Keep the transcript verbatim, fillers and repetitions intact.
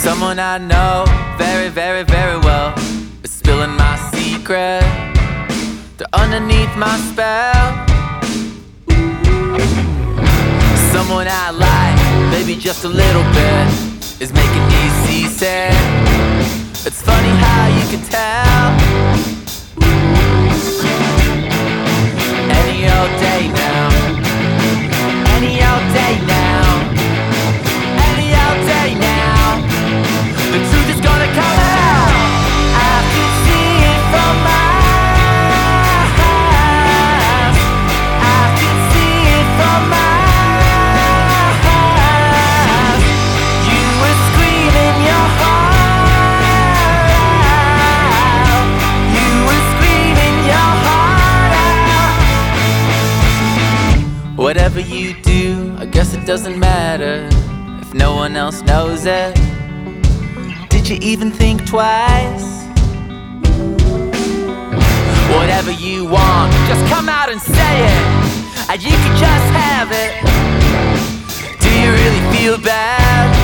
Someone I know very, very, very well is spilling my secret. They're underneath my spell. Someone I like, maybe just a little bit, is making me seasick. It's funny how you can tell. Any old day now, any old day now, any old day now, the truth is gonna come out. I can see it from my eyes. I can see it from my eyes. You were screaming your heart out. You were screaming your heart out. Whatever you do, I guess it doesn't matter if no one else knows it. Did you even think twice? Whatever you want, just come out and say it, and you can just have it. Do you really feel bad?